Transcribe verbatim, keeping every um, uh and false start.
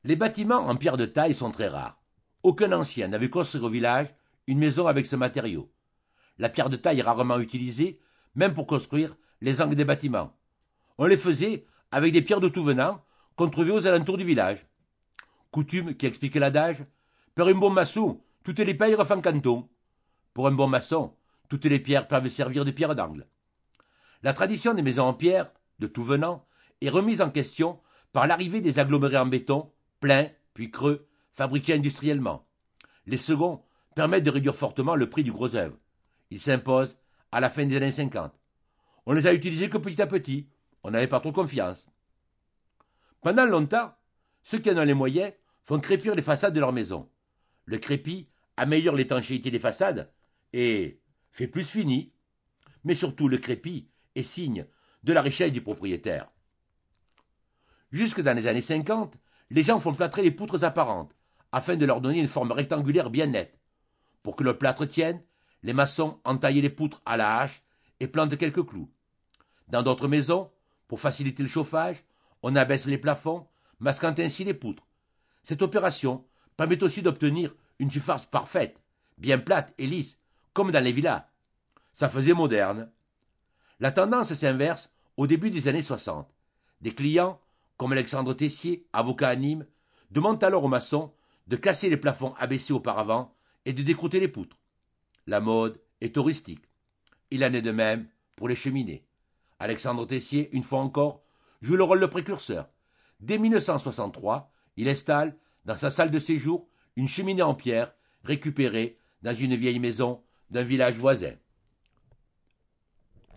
Les bâtiments en pierre de taille sont très rares. Aucun ancien n'avait construit au village une maison avec ce matériau. La pierre de taille est rarement utilisée, même pour construire les angles des bâtiments. On les faisait avec des pierres de tout venant qu'on trouvait aux alentours du village. Coutume qui explique l'adage « Per un bon maçon, toutes les pierres font canton ». Pour un bon maçon, toutes les pierres peuvent servir de pierre d'angle. La tradition des maisons en pierre, de tout venant, est remise en question par l'arrivée des agglomérés en béton, pleins puis creux, fabriqués industriellement. Les seconds permettent de réduire fortement le prix du gros œuvre. Ils s'imposent à la fin des années cinquante. On les a utilisés que petit à petit, on n'avait pas trop confiance. Pendant longtemps, ceux qui en ont les moyens font crépir les façades de leur maison. Le crépi améliore l'étanchéité des façades et fait plus fini. Mais surtout, le crépi est signe de la richesse du propriétaire. Jusque dans les années cinquante, les gens font plâtrer les poutres apparentes afin de leur donner une forme rectangulaire bien nette. Pour que le plâtre tienne, les maçons entaillent les poutres à la hache et plantent quelques clous. Dans d'autres maisons, pour faciliter le chauffage, on abaisse les plafonds, masquant ainsi les poutres. Cette opération permet aussi d'obtenir une surface parfaite, bien plate et lisse, comme dans les villas. Ça faisait moderne. La tendance s'inverse au début des années soixante. Des clients, comme Alexandre Tessier, avocat à Nîmes, demandent alors aux maçons de casser les plafonds abaissés auparavant et de décrouter les poutres. La mode est touristique. Il en est de même pour les cheminées. Alexandre Tessier, une fois encore, joue le rôle de précurseur. Dès mille neuf cent soixante-trois, il installe, dans sa salle de séjour, une cheminée en pierre récupérée dans une vieille maison d'un village voisin.